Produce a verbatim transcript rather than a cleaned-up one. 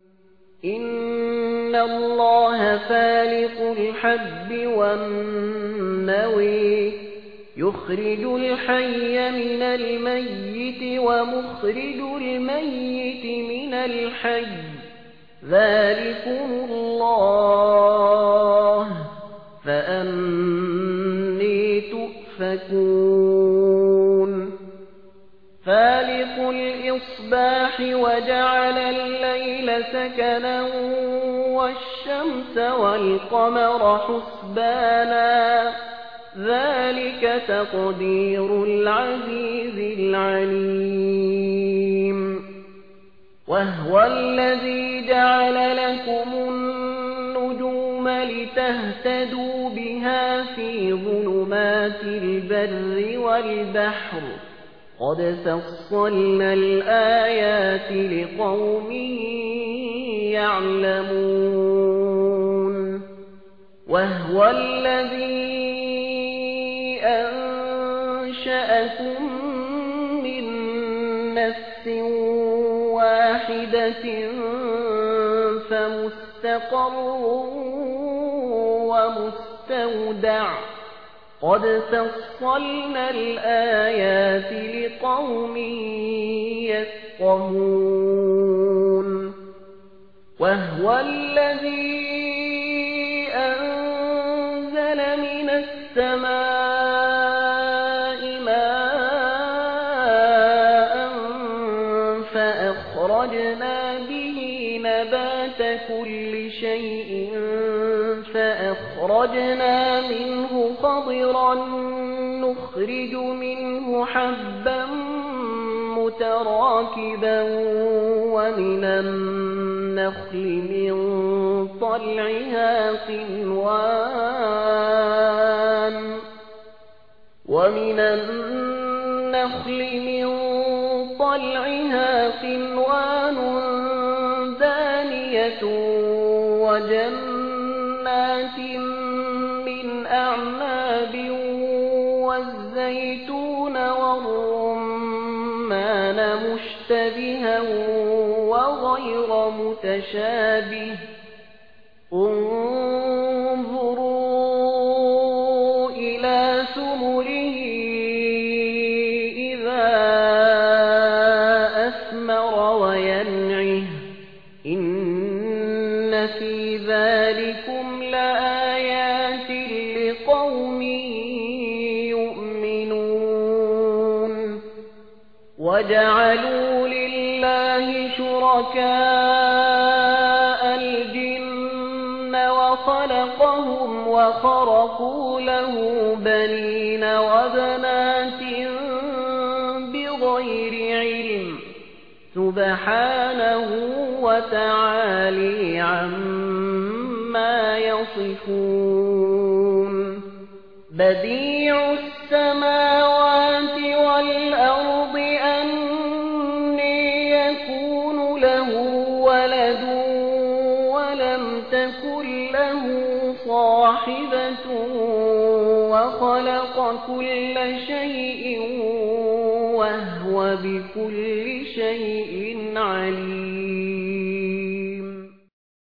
إِنَّ اللَّهَ فَالِقُ الْحَبِّ وَالنَّوَىٰ يُخْرِجُ الْحَيَّ مِنَ الْمَيِّتِ وَمُخْرِجُ الْمَيِّتِ مِنَ الْحَيِّ ۚ ذَٰلِكُمُ اللَّهُ فَأَنَّىٰ تُؤْفَكُونَ فَالِقُ الْإِصْبَاحِ وَجَعَلَ اللَّيْلَ سَكَنًا وَالشَّمْسَ وَالْقَمَرَ حُسْبَانًا ۚ ذَٰلِكَ تَقْدِيرُ الْعَزِيزِ الْعَلِيمِ وَهُوَ الَّذِي جَعَلَ لَكُمُ النُّجُومَ لِتَهْتَدُوا بِهَا فِي ظُلُمَاتِ الْبَرِّ وَالْبَحْرِ ۗ قَدْ فَصَّلْنَا الْآيَاتِ لِقَوْمٍ يَعْلَمُونَ وَهُوَ الَّذِي أَنشَأَكُم مِّن نَّفْسٍ وَاحِدَةٍ فَمُسْتَقَرٌّ وَمُسْتَوْدَعٌ ۗ قَدْ فَصَّلْنَا الْآيَاتِ لِقَوْمٍ يَفْقَهُونَ وَهُوَ الَّذِي أَنزَلَ مِنَ السَّمَاءِ مَاءً فَأَخْرَجْنَا بِهِ نَبَاتَ كُلِّ شَيْءٍ فَأَخْرَجْنَا مِنْهُ خَضِرًا نُّخْرِجُ مِنْهُ حَبًّا مُّتَرَاكِبًا وَمِنَ النَّخْلِ مِن طَلْعِهَا قِنْوَانٌ وَمِنَ النَّخْلِ مِن طَلْعِهَا قِنْوَانٌ دَانِيَةٌ وَجَنَّاتٍ مِّنْ أَعْنَابٍ وَالزَّيْتُونَ وَالرُّمَّانَ مُشْتَبِهًا وَغَيْرَ مُتَشَابِهٍ ۗ انظُرُوا إِلَىٰ ثُمُرِهِ إِذَا أَثْمَرَ وَيَنْعِهِ ۚ إِنَّ فِي ذَٰلِكُمْ لَآيَاتٍ لِّقَوْمٍ يُؤْمِنُونَ وَجَعَلُوا لِلَّهِ شُرَكَاءَ الْجِنَّ وَخَلَقَهُمْ وَخَرَقُوا لَهُ بَنِينَ وَبَنَاتٍ بِغَيْرِ عِلْمٍ ۚ سُبْحَانَهُ وَتَعَالَىٰ عَمَّا يَصِفُونَ بَدِيعُ السَّمَاوَاتِ وَالْأَرْضِ أَنَّىٰ يَكُونُ لَهُ وَلَدٌ وَلَمْ تَكُن لَّهُ صَاحِبَةٌ وَخَلَقَ كُلَّ شَيْءٍ وَهُوَ بِكُلِّ شَيْءٍ عَلِيمٌ